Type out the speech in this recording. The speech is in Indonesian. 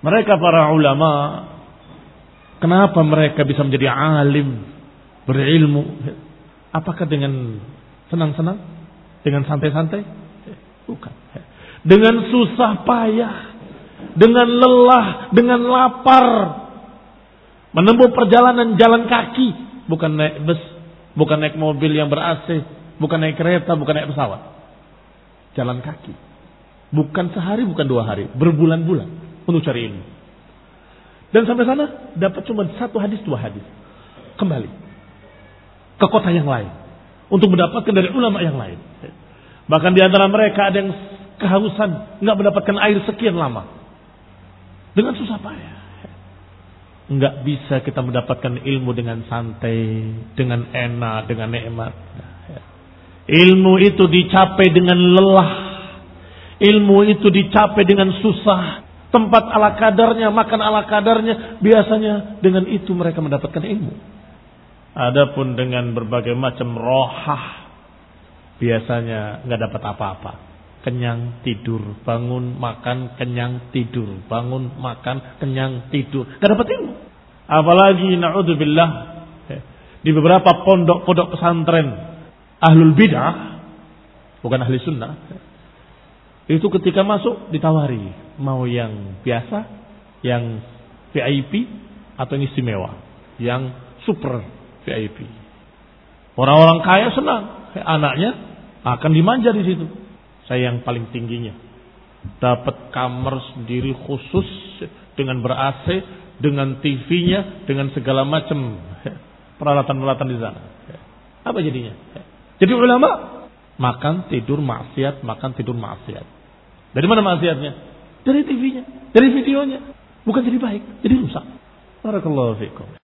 Mereka para ulama, kenapa mereka bisa menjadi alim, berilmu? Apakah dengan senang-senang? Dengan santai-santai? Bukan. Dengan susah payah, dengan lelah, dengan lapar, menempuh perjalanan jalan kaki, bukan naik bus, bukan naik mobil yang ber-AC, bukan naik kereta, bukan naik pesawat. Jalan kaki. Bukan sehari, bukan 2 hari, berbulan-bulan untuk cari ilmu. Dan sampai sana dapat cuma 1 hadis, 2 hadis. Kembali ke kota yang lain untuk mendapatkan dari ulama yang lain. Bahkan di antara mereka ada yang kehausan, nggak mendapatkan air sekian lama dengan susah payah. Nggak bisa kita mendapatkan ilmu dengan santai, dengan enak, dengan nikmat. Ilmu itu dicapai dengan lelah. Ilmu itu dicapai dengan susah. Tempat ala kadarnya, makan ala kadarnya. Biasanya dengan itu mereka mendapatkan ilmu. Adapun dengan berbagai macam rohah, biasanya nggak dapat apa-apa. Kenyang, tidur, bangun, makan, kenyang, tidur, bangun, makan, kenyang, tidur. Nggak dapat ilmu. Apalagi na'udzubillah, di beberapa pondok-pondok pesantren ahlul bid'ah, bukan ahli sunnah, itu ketika masuk ditawari mau yang biasa, yang VIP, atau yang istimewa, yang super VIP. Orang-orang kaya senang, anaknya akan dimanja di situ. Saya yang paling tingginya, dapat kamar sendiri khusus dengan ber-AC, dengan TV-nya, dengan segala macam peralatan-peralatan di sana. Apa jadinya? Jadi ulama makan tidur maksiat, makan tidur maksiat. Dari mana maksiatnya? Dari TV-nya, dari videonya. Bukan jadi baik, jadi rusak. Barakallahu fiikum.